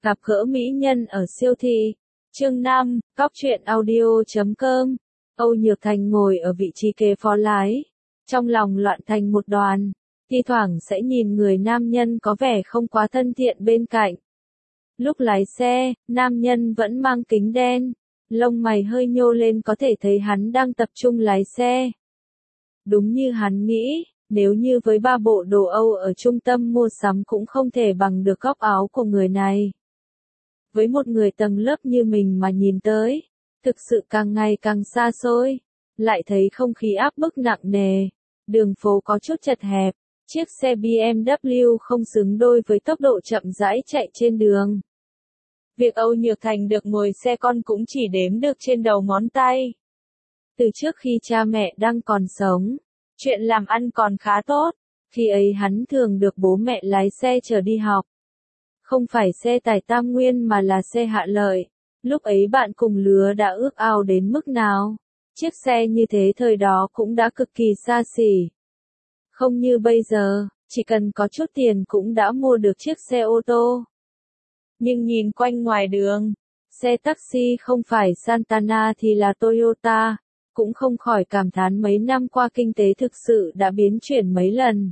Gặp gỡ mỹ nhân ở siêu thị. Chương 5, Cóc truyện audio.com. Âu Nhược Thành ngồi ở vị trí kế phó lái, trong lòng loạn thành một đoàn, thi thoảng sẽ nhìn người nam nhân có vẻ không quá thân thiện bên cạnh. Lúc lái xe, nam nhân vẫn mang kính đen, lông mày hơi nhô lên có thể thấy hắn đang tập trung lái xe. Đúng như hắn nghĩ, nếu như với 3 bộ đồ Âu ở trung tâm mua sắm cũng không thể bằng được góc áo của người này. Với một người tầng lớp như mình mà nhìn tới, thực sự càng ngày càng xa xôi, lại thấy không khí áp bức nặng nề, đường phố có chút chật hẹp, chiếc xe BMW không xứng đôi với tốc độ chậm rãi chạy trên đường. Việc Âu Nhược Thành được ngồi xe con cũng chỉ đếm được trên đầu ngón tay. Từ trước khi cha mẹ đang còn sống, chuyện làm ăn còn khá tốt, khi ấy hắn thường được bố mẹ lái xe chở đi học. Không phải xe tải tam nguyên mà là xe hạ lợi. Lúc ấy bạn cùng lứa đã ước ao đến mức nào? Chiếc xe như thế thời đó cũng đã cực kỳ xa xỉ. Không như bây giờ, chỉ cần có chút tiền cũng đã mua được chiếc xe ô tô. Nhưng nhìn quanh ngoài đường, xe taxi không phải Santana thì là Toyota, cũng không khỏi cảm thán mấy năm qua kinh tế thực sự đã biến chuyển mấy lần.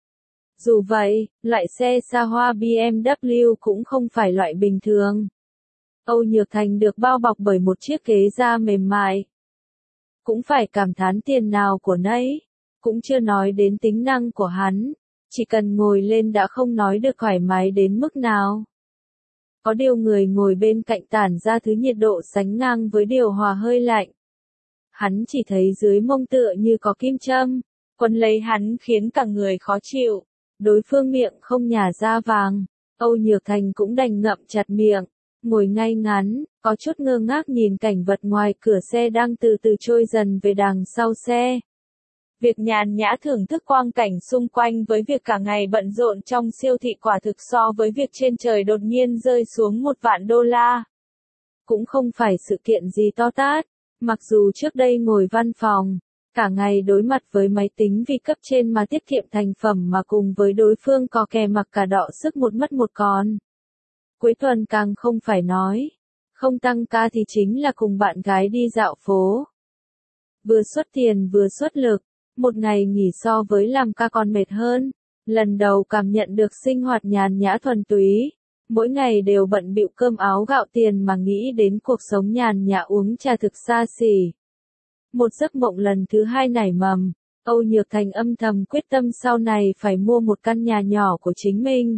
Dù vậy, loại xe xa hoa BMW cũng không phải loại bình thường. Âu Nhược Thành được bao bọc bởi một chiếc ghế da mềm mại. Cũng phải cảm thán tiền nào của nấy, cũng chưa nói đến tính năng của hắn, chỉ cần ngồi lên đã không nói được thoải mái đến mức nào. Có điều người ngồi bên cạnh tản ra thứ nhiệt độ sánh ngang với điều hòa hơi lạnh. Hắn chỉ thấy dưới mông tựa như có kim châm, quấn lấy hắn khiến cả người khó chịu. Đối phương miệng không nhả ra vàng, Âu Nhược Thành cũng đành ngậm chặt miệng, ngồi ngay ngắn, có chút ngơ ngác nhìn cảnh vật ngoài cửa xe đang từ từ trôi dần về đằng sau xe. Việc nhàn nhã thưởng thức quang cảnh xung quanh với việc cả ngày bận rộn trong siêu thị quả thực so với việc trên trời đột nhiên rơi xuống $1.000.000. Cũng không phải sự kiện gì to tát, mặc dù trước đây ngồi văn phòng, cả ngày đối mặt với máy tính vì cấp trên mà tiết kiệm thành phẩm mà cùng với đối phương có kè mặc cả đọ sức một mất một còn. Cuối tuần càng không phải nói, không tăng ca thì chính là cùng bạn gái đi dạo phố. Vừa xuất tiền vừa xuất lực, một ngày nghỉ so với làm ca còn mệt hơn, lần đầu cảm nhận được sinh hoạt nhàn nhã thuần túy, mỗi ngày đều bận bịu cơm áo gạo tiền mà nghĩ đến cuộc sống nhàn nhã uống trà thực xa xỉ. Một giấc mộng lần thứ hai nảy mầm, Âu Nhược Thành âm thầm quyết tâm sau này phải mua một căn nhà nhỏ của chính mình.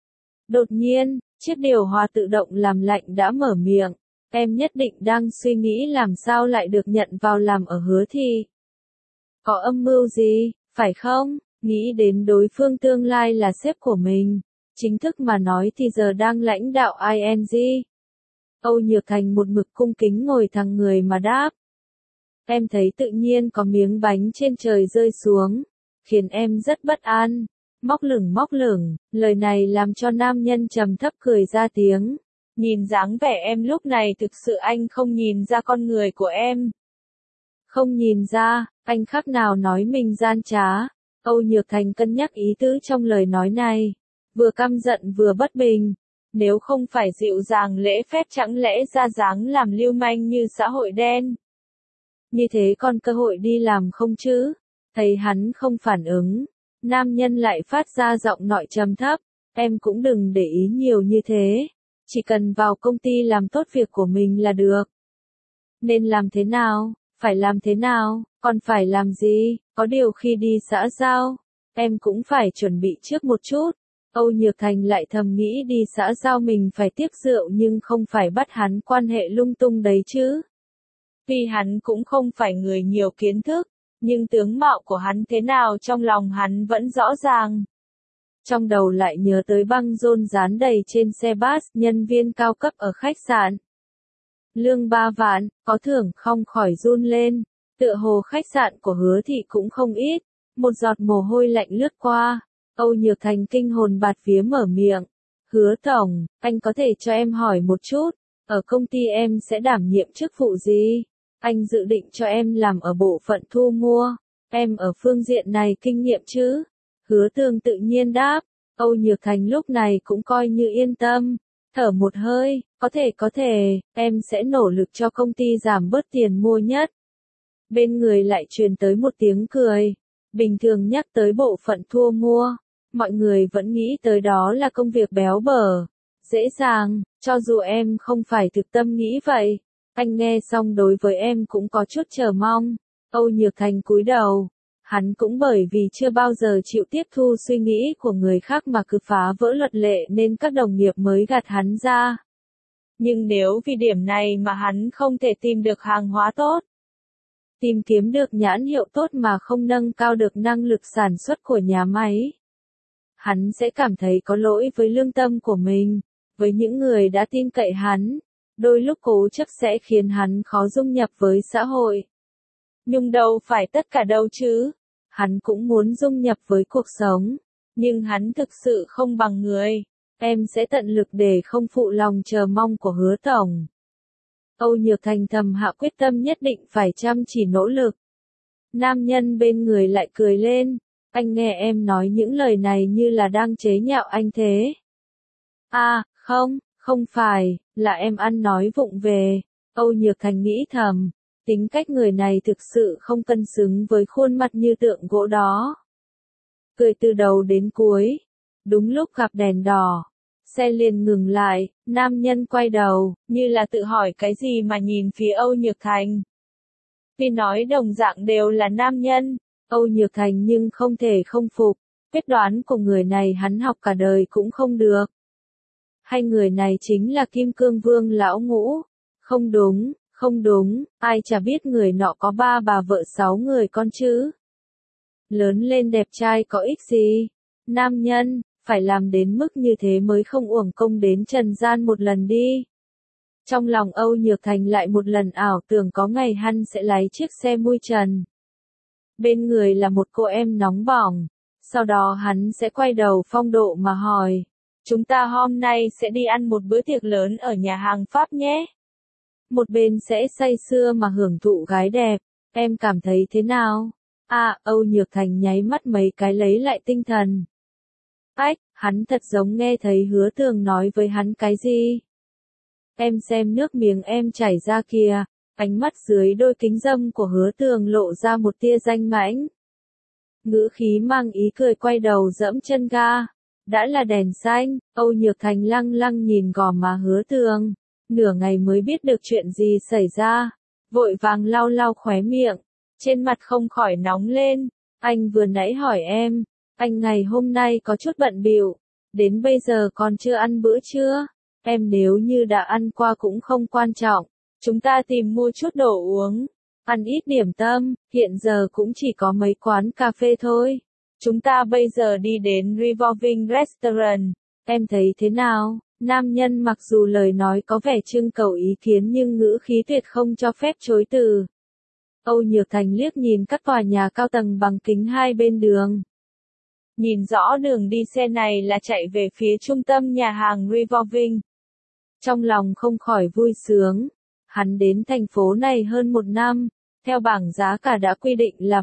Đột nhiên, chiếc điều hòa tự động làm lạnh đã mở miệng, em nhất định đang suy nghĩ làm sao lại được nhận vào làm ở Hứa Thị. Có âm mưu gì, phải không? Nghĩ đến đối phương tương lai là sếp của mình, chính thức mà nói thì giờ đang lãnh đạo ING. Âu Nhược Thành một mực cung kính ngồi thẳng người mà đáp. Em thấy tự nhiên có miếng bánh trên trời rơi xuống, khiến em rất bất an. Móc lửng, lời này làm cho nam nhân trầm thấp cười ra tiếng. Nhìn dáng vẻ em lúc này thực sự anh không nhìn ra con người của em. Không nhìn ra, anh khác nào nói mình gian trá. Âu Nhược Thành cân nhắc ý tứ trong lời nói này, vừa căm giận vừa bất bình. Nếu không phải dịu dàng lễ phép chẳng lẽ ra dáng làm lưu manh như xã hội đen. Như thế còn cơ hội đi làm không chứ? Thấy hắn không phản ứng, nam nhân lại phát ra giọng nói trầm thấp, em cũng đừng để ý nhiều như thế, chỉ cần vào công ty làm tốt việc của mình là được. Nên làm thế nào, phải làm thế nào, còn phải làm gì, có điều khi đi xã giao, em cũng phải chuẩn bị trước một chút. Âu Nhược Thành lại thầm nghĩ đi xã giao mình phải tiếc rượu nhưng không phải bắt hắn quan hệ lung tung đấy chứ. Vì hắn cũng không phải người nhiều kiến thức, nhưng tướng mạo của hắn thế nào trong lòng hắn vẫn rõ ràng. Trong đầu lại nhớ tới băng rôn dán đầy trên xe bus, nhân viên cao cấp ở khách sạn. Lương 3 vạn, có thưởng không khỏi run lên, tựa hồ khách sạn của Hứa Thị cũng không ít, một giọt mồ hôi lạnh lướt qua, Âu Nhược Thành kinh hồn bạt vía mở miệng. Hứa tổng, anh có thể cho em hỏi một chút, ở công ty em sẽ đảm nhiệm chức vụ gì? Anh dự định cho em làm ở bộ phận thu mua, em ở phương diện này kinh nghiệm chứ? Hứa Tường tự nhiên đáp, Âu Nhược Thành lúc này cũng coi như yên tâm, thở một hơi, có thể, em sẽ nỗ lực cho công ty giảm bớt tiền mua nhất. Bên người lại truyền tới một tiếng cười. Bình thường nhắc tới bộ phận thu mua, mọi người vẫn nghĩ tới đó là công việc béo bở, dễ dàng, cho dù em không phải thực tâm nghĩ vậy. Anh nghe xong đối với em cũng có chút chờ mong. Âu Nhược Thành cúi đầu. Hắn cũng bởi vì chưa bao giờ chịu tiếp thu suy nghĩ của người khác mà cứ phá vỡ luật lệ nên các đồng nghiệp mới gạt hắn ra. Nhưng nếu vì điểm này mà hắn không thể tìm được hàng hóa tốt, tìm kiếm được nhãn hiệu tốt mà không nâng cao được năng lực sản xuất của nhà máy, hắn sẽ cảm thấy có lỗi với lương tâm của mình, với những người đã tin cậy hắn. Đôi lúc cố chấp sẽ khiến hắn khó dung nhập với xã hội. Nhưng đâu phải tất cả đâu chứ. Hắn cũng muốn dung nhập với cuộc sống. Nhưng hắn thực sự không bằng người. Em sẽ tận lực để không phụ lòng chờ mong của Hứa tổng. Âu Nhược Thành thầm hạ quyết tâm nhất định phải chăm chỉ nỗ lực. Nam nhân bên người lại cười lên. Anh nghe em nói những lời này như là đang chế nhạo anh thế. À, không phải, là em ăn nói vụng về. Âu Nhược Thành nghĩ thầm. Tính cách người này thực sự không cân xứng với khuôn mặt như tượng gỗ đó. Cười từ đầu đến cuối. Đúng lúc gặp đèn đỏ. Xe liền ngừng lại, nam nhân quay đầu, như là tự hỏi cái gì mà nhìn phía Âu Nhược Thành. Vì nói đồng dạng đều là nam nhân, Âu Nhược Thành nhưng không thể không phục. Quyết đoán của người này hắn học cả đời cũng không được. Hai người này chính là Kim Cương Vương lão ngũ. Không đúng, ai chả biết người nọ có 3 bà vợ 6 người con chứ. Lớn lên đẹp trai có ích gì? Nam nhân, phải làm đến mức như thế mới không uổng công đến trần gian một lần đi. Trong lòng Âu Nhược Thành lại một lần ảo tưởng có ngày hắn sẽ lái chiếc xe mui trần. Bên người là một cô em nóng bỏng. Sau đó hắn sẽ quay đầu phong độ mà hỏi. Chúng ta hôm nay sẽ đi ăn một bữa tiệc lớn ở nhà hàng Pháp nhé. Một bên sẽ say sưa mà hưởng thụ gái đẹp. Em cảm thấy thế nào? Âu Nhược Thành nháy mắt mấy cái lấy lại tinh thần. Hắn thật giống nghe thấy Hứa Tường nói với hắn cái gì. Em xem nước miếng em chảy ra kìa. Ánh mắt dưới đôi kính râm của Hứa Tường lộ ra một tia danh mãnh. Ngữ khí mang ý cười quay đầu dẫm chân ga. Đã là đèn xanh, Âu Nhược Thành lăng lăng nhìn gò má Hứa Tường. Nửa ngày mới biết được chuyện gì xảy ra. Vội vàng lau lau khóe miệng. Trên mặt không khỏi nóng lên. Anh vừa nãy hỏi em. Anh ngày hôm nay có chút bận bịu. Đến bây giờ còn chưa ăn bữa trưa. Em nếu như đã ăn qua cũng không quan trọng. Chúng ta tìm mua chút đồ uống. Ăn ít điểm tâm. Hiện giờ cũng chỉ có mấy quán cà phê thôi. Chúng ta bây giờ đi đến Revolving Restaurant. Em thấy thế nào? Nam nhân mặc dù lời nói có vẻ trưng cầu ý kiến nhưng ngữ khí tuyệt không cho phép chối từ. Âu Nhược Thành liếc nhìn các tòa nhà cao tầng bằng kính hai bên đường. Nhìn rõ đường đi xe này là chạy về phía trung tâm nhà hàng Revolving. Trong lòng không khỏi vui sướng. Hắn đến thành phố này hơn 1 năm. Theo bảng giá cả đã quy định là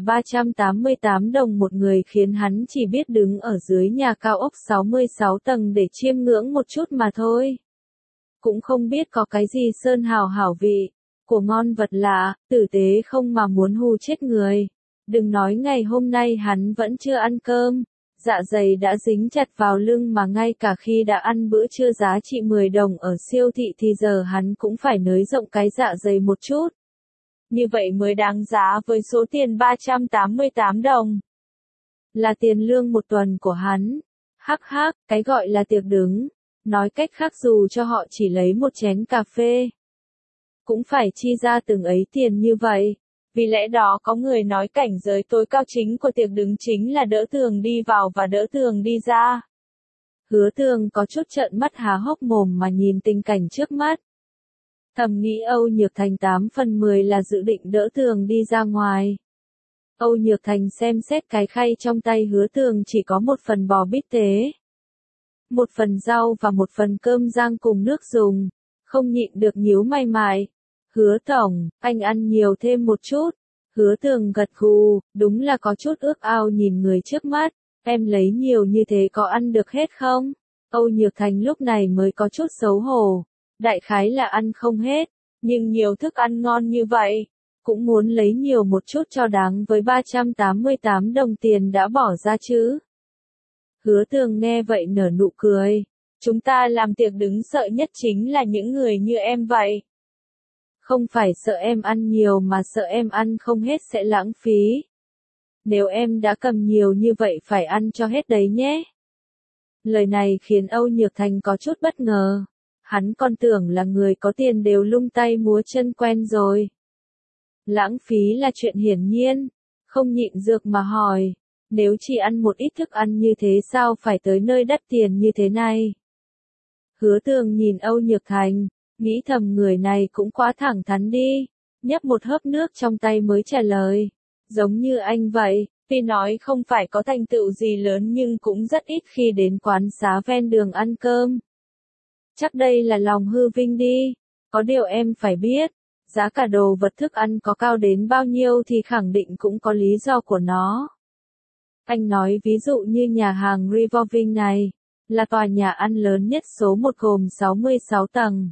388 đồng một người khiến hắn chỉ biết đứng ở dưới nhà cao ốc 66 tầng để chiêm ngưỡng một chút mà thôi. Cũng không biết có cái gì sơn hào hảo vị, của ngon vật lạ, tử tế không mà muốn hù chết người. Đừng nói ngày hôm nay hắn vẫn chưa ăn cơm, dạ dày đã dính chặt vào lưng mà ngay cả khi đã ăn bữa trưa giá trị 10 đồng ở siêu thị thì giờ hắn cũng phải nới rộng cái dạ dày một chút. Như vậy mới đáng giá với số tiền 388 đồng. Là tiền lương một tuần của hắn. Cái gọi là tiệc đứng. Nói cách khác dù cho họ chỉ lấy một chén cà phê. Cũng phải chi ra từng ấy tiền như vậy. Vì lẽ đó có người nói cảnh giới tối cao chính của tiệc đứng chính là đỡ tường đi vào và đỡ tường đi ra. Hứa Tường có chút trợn mắt há hốc mồm mà nhìn tình cảnh trước mắt. Thầm nghĩ Âu Nhược Thành 8 phần 10 là dự định đỡ Tường đi ra ngoài. Âu Nhược Thành xem xét cái khay trong tay Hứa Tường chỉ có một phần bò bít tết, một phần rau và một phần cơm rang cùng nước dùng. Không nhịn được nhíu mày mại. Hứa tổng, anh ăn nhiều thêm một chút. Hứa Tường gật gù, đúng là có chút ước ao nhìn người trước mắt. Em lấy nhiều như thế có ăn được hết không? Âu Nhược Thành lúc này mới có chút xấu hổ. Đại khái là ăn không hết, nhưng nhiều thức ăn ngon như vậy, cũng muốn lấy nhiều một chút cho đáng với 388 đồng tiền đã bỏ ra chứ. Hứa Tường nghe vậy nở nụ cười. Chúng ta làm tiệc đứng sợ nhất chính là những người như em vậy. Không phải sợ em ăn nhiều mà sợ em ăn không hết sẽ lãng phí. Nếu em đã cầm nhiều như vậy phải ăn cho hết đấy nhé. Lời này khiến Âu Nhược Thành có chút bất ngờ. Hắn còn tưởng là người có tiền đều lung tay múa chân quen rồi. Lãng phí là chuyện hiển nhiên, không nhịn được mà hỏi. Nếu chỉ ăn một ít thức ăn như thế sao phải tới nơi đắt tiền như thế này? Hứa Tường nhìn Âu Nhược Thành, nghĩ thầm người này cũng quá thẳng thắn đi, nhấp một hớp nước trong tay mới trả lời. Giống như anh vậy, tuy nói không phải có thành tựu gì lớn nhưng cũng rất ít khi đến quán xá ven đường ăn cơm. Chắc đây là lòng hư vinh đi, có điều em phải biết, giá cả đồ vật thức ăn có cao đến bao nhiêu thì khẳng định cũng có lý do của nó. Anh nói ví dụ như nhà hàng Revolving này, là tòa nhà ăn lớn nhất số 1 gồm 66 tầng.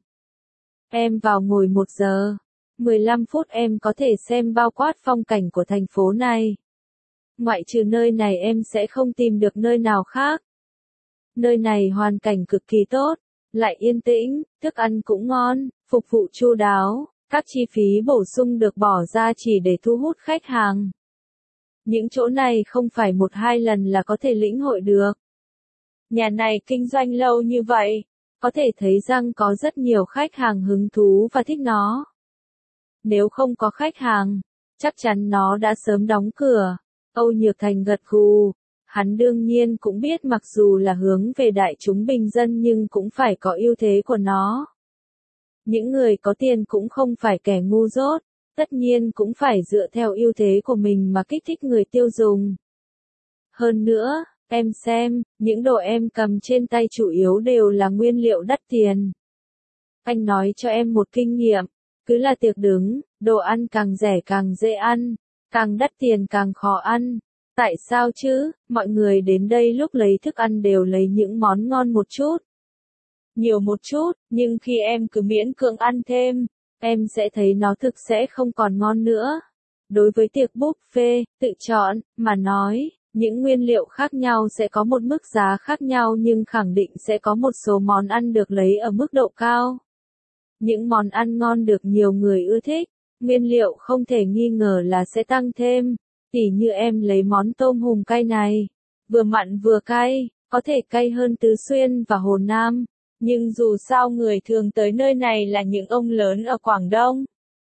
Em vào ngồi 1 giờ, 15 phút em có thể xem bao quát phong cảnh của thành phố này. Ngoại trừ nơi này em sẽ không tìm được nơi nào khác. Nơi này hoàn cảnh cực kỳ tốt, lại yên tĩnh, thức ăn cũng ngon, phục vụ chu đáo, các chi phí bổ sung được bỏ ra chỉ để thu hút khách hàng. Những chỗ này không phải 1-2 lần là có thể lĩnh hội được. Nhà này kinh doanh lâu như vậy, có thể thấy rằng có rất nhiều khách hàng hứng thú và thích nó. Nếu không có khách hàng, chắc chắn nó đã sớm đóng cửa. Âu Nhược Thành gật gù. Hắn đương nhiên cũng biết mặc dù là hướng về đại chúng bình dân nhưng cũng phải có ưu thế của nó. Những người có tiền cũng không phải kẻ ngu dốt, tất nhiên cũng phải dựa theo ưu thế của mình mà kích thích người tiêu dùng. Hơn nữa, em xem, những đồ em cầm trên tay chủ yếu đều là nguyên liệu đắt tiền. Anh nói cho em một kinh nghiệm, cứ là tiệc đứng, đồ ăn càng rẻ càng dễ ăn, càng đắt tiền càng khó ăn. Tại sao chứ, mọi người đến đây lúc lấy thức ăn đều lấy những món ngon một chút. Nhiều một chút, nhưng khi em cứ miễn cưỡng ăn thêm, em sẽ thấy nó thực sẽ không còn ngon nữa. Đối với tiệc buffet, tự chọn, mà nói, những nguyên liệu khác nhau sẽ có một mức giá khác nhau nhưng khẳng định sẽ có một số món ăn được lấy ở mức độ cao. Những món ăn ngon được nhiều người ưa thích, nguyên liệu không thể nghi ngờ là sẽ tăng thêm. Tỉ như em lấy món tôm hùm cay này, vừa mặn vừa cay, có thể cay hơn Tứ Xuyên và Hồ Nam, nhưng dù sao người thường tới nơi này là những ông lớn ở Quảng Đông.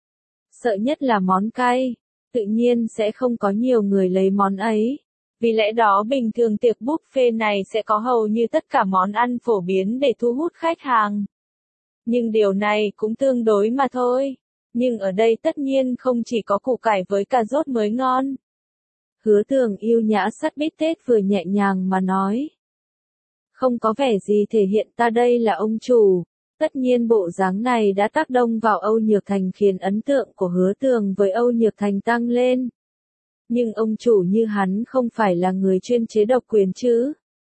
Sợ nhất là món cay, tự nhiên sẽ không có nhiều người lấy món ấy. Vì lẽ đó bình thường tiệc buffet này sẽ có hầu như tất cả món ăn phổ biến để thu hút khách hàng. Nhưng điều này cũng tương đối mà thôi. Nhưng ở đây tất nhiên không chỉ có củ cải với cà rốt mới ngon. Hứa Tường yêu nhã sắt bít tết vừa nhẹ nhàng mà nói. Không có vẻ gì thể hiện ta đây là ông chủ. Tất nhiên bộ dáng này đã tác động vào Âu Nhược Thành khiến ấn tượng của Hứa Tường với Âu Nhược Thành tăng lên. Nhưng ông chủ như hắn không phải là người chuyên chế độc quyền chứ.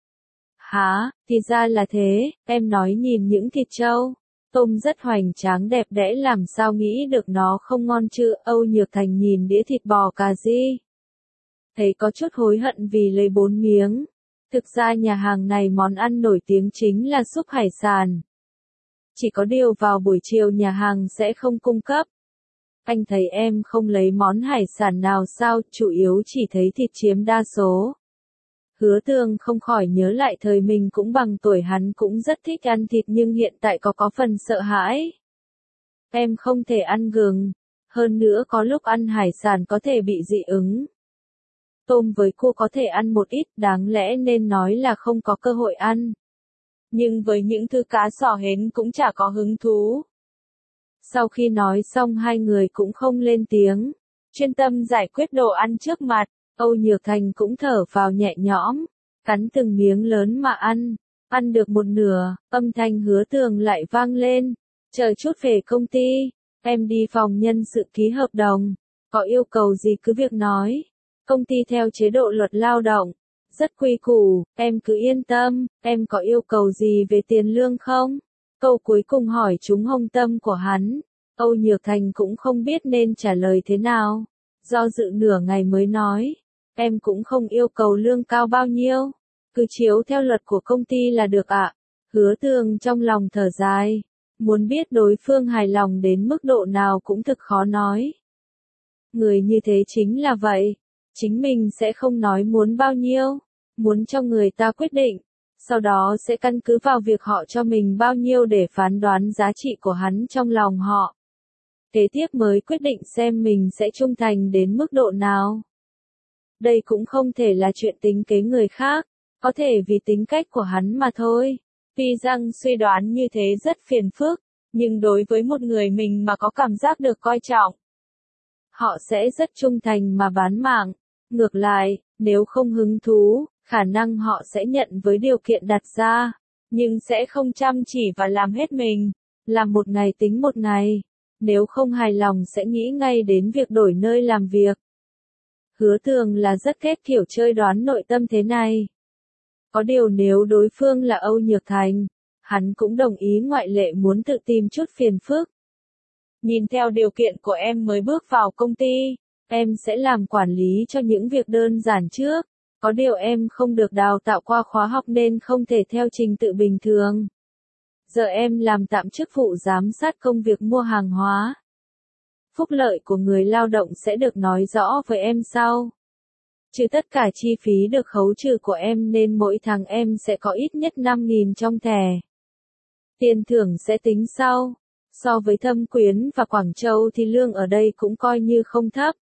Hả, thì ra là thế, em nói nhìn những thịt trâu, tôm rất hoành tráng đẹp đẽ làm sao nghĩ được nó không ngon chứ. Âu Nhược Thành nhìn đĩa thịt bò cà ri. Thấy có chút hối hận vì lấy 4 miếng. Thực ra nhà hàng này món ăn nổi tiếng chính là súp hải sản. Chỉ có điều vào buổi chiều nhà hàng sẽ không cung cấp. Anh thấy em không lấy món hải sản nào sao, chủ yếu chỉ thấy thịt chiếm đa số. Hứa Tường không khỏi nhớ lại thời mình cũng bằng tuổi hắn cũng rất thích ăn thịt nhưng hiện tại có phần sợ hãi. Em không thể ăn gừng, hơn nữa có lúc ăn hải sản có thể bị dị ứng. Tôm với cua có thể ăn một ít, đáng lẽ nên nói là không có cơ hội ăn. Nhưng với những thứ cá sò hến cũng chả có hứng thú. Sau khi nói xong hai người cũng không lên tiếng, chuyên tâm giải quyết đồ ăn trước mặt. Âu Nhược Thành cũng thở phào nhẹ nhõm, cắn từng miếng lớn mà ăn được một nửa, âm thanh Hứa Tường lại vang lên, chờ chút về công ty, em đi phòng nhân sự ký hợp đồng, có yêu cầu gì cứ việc nói, công ty theo chế độ luật lao động, Rất quy củ, em cứ yên tâm, em có yêu cầu gì về tiền lương không? Câu cuối cùng hỏi trúng hông tâm của hắn. Âu Nhược Thành cũng không biết nên trả lời thế nào. Do dự nửa ngày mới nói, em cũng không yêu cầu lương cao bao nhiêu. Cứ chiếu theo luật của công ty là được ạ. Hứa Tường trong lòng thở dài. Muốn biết đối phương hài lòng đến mức độ nào cũng thực khó nói. Người như thế chính là vậy. Chính mình sẽ không nói muốn bao nhiêu. Muốn cho người ta quyết định. Sau đó sẽ căn cứ vào việc họ cho mình bao nhiêu để phán đoán giá trị của hắn trong lòng họ. Kế tiếp mới quyết định xem mình sẽ trung thành đến mức độ nào. Đây cũng không thể là chuyện tính kế người khác. Có thể vì tính cách của hắn mà thôi. Tuy rằng suy đoán như thế rất phiền phức, nhưng đối với một người mình mà có cảm giác được coi trọng, họ sẽ rất trung thành mà bán mạng. Ngược lại, nếu không hứng thú, khả năng họ sẽ nhận với điều kiện đặt ra, nhưng sẽ không chăm chỉ và làm hết mình. Làm một ngày tính một ngày, nếu không hài lòng sẽ nghĩ ngay đến việc đổi nơi làm việc. Hứa Tường là rất ghét kiểu chơi đoán nội tâm thế này. Có điều nếu đối phương là Âu Nhược Thành, hắn cũng đồng ý ngoại lệ muốn tự tìm chút phiền phức. Nhìn theo điều kiện của em mới bước vào công ty, em sẽ làm quản lý cho những việc đơn giản trước. Có điều em không được đào tạo qua khóa học nên không thể theo trình tự bình thường. Giờ em làm tạm chức vụ giám sát công việc mua hàng hóa. Phúc lợi của người lao động sẽ được nói rõ với em sau. Trừ tất cả chi phí được khấu trừ của em nên mỗi tháng em sẽ có ít nhất 5.000 trong thẻ. Tiền thưởng sẽ tính sau. So với Thâm Quyến và Quảng Châu thì lương ở đây cũng coi như không thấp.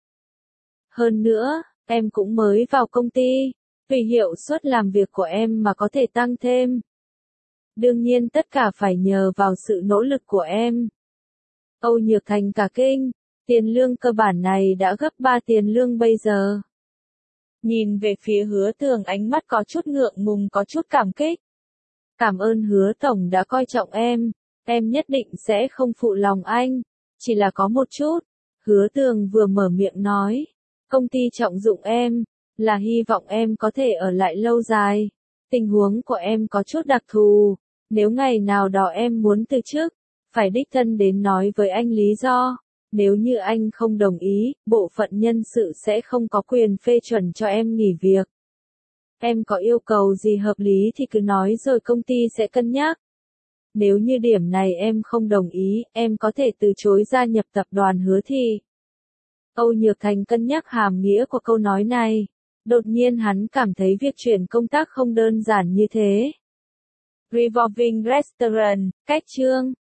Hơn nữa, em cũng mới vào công ty, tùy hiệu suất làm việc của em mà có thể tăng thêm. Đương nhiên tất cả phải nhờ vào sự nỗ lực của em. Âu Nhược Thành cả kinh, tiền lương cơ bản này đã gấp 3 tiền lương bây giờ. Nhìn về phía Hứa Tường ánh mắt có chút ngượng ngùng có chút cảm kích. Cảm ơn Hứa Tổng đã coi trọng em nhất định sẽ không phụ lòng anh, chỉ là có một chút. Hứa Tường vừa mở miệng nói, công ty trọng dụng em, là hy vọng em có thể ở lại lâu dài. Tình huống của em có chút đặc thù, nếu ngày nào đó em muốn từ chức, phải đích thân đến nói với anh lý do. Nếu như anh không đồng ý, bộ phận nhân sự sẽ không có quyền phê chuẩn cho em nghỉ việc. Em có yêu cầu gì hợp lý thì cứ nói rồi công ty sẽ cân nhắc. Nếu như điểm này em không đồng ý, em có thể từ chối gia nhập tập đoàn Hứa thì. Âu Nhược Thành cân nhắc hàm nghĩa của câu nói này. Đột nhiên hắn cảm thấy việc chuyển công tác không đơn giản như thế. Revolving Restaurant, cách chương.